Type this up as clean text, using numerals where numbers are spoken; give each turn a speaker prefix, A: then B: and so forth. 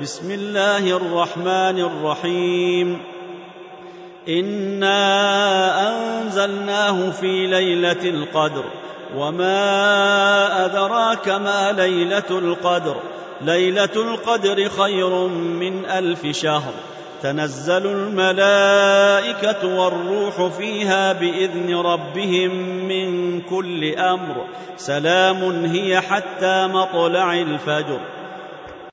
A: بسم الله الرحمن الرحيم. إنا أنزلناه في ليلة القدر وما أدراك ما ليلة القدر. ليلة القدر خير من 1000 شهر. تنزل الملائكة والروح فيها بإذن ربهم من كل أمر. سلام هي حتى مطلع الفجر.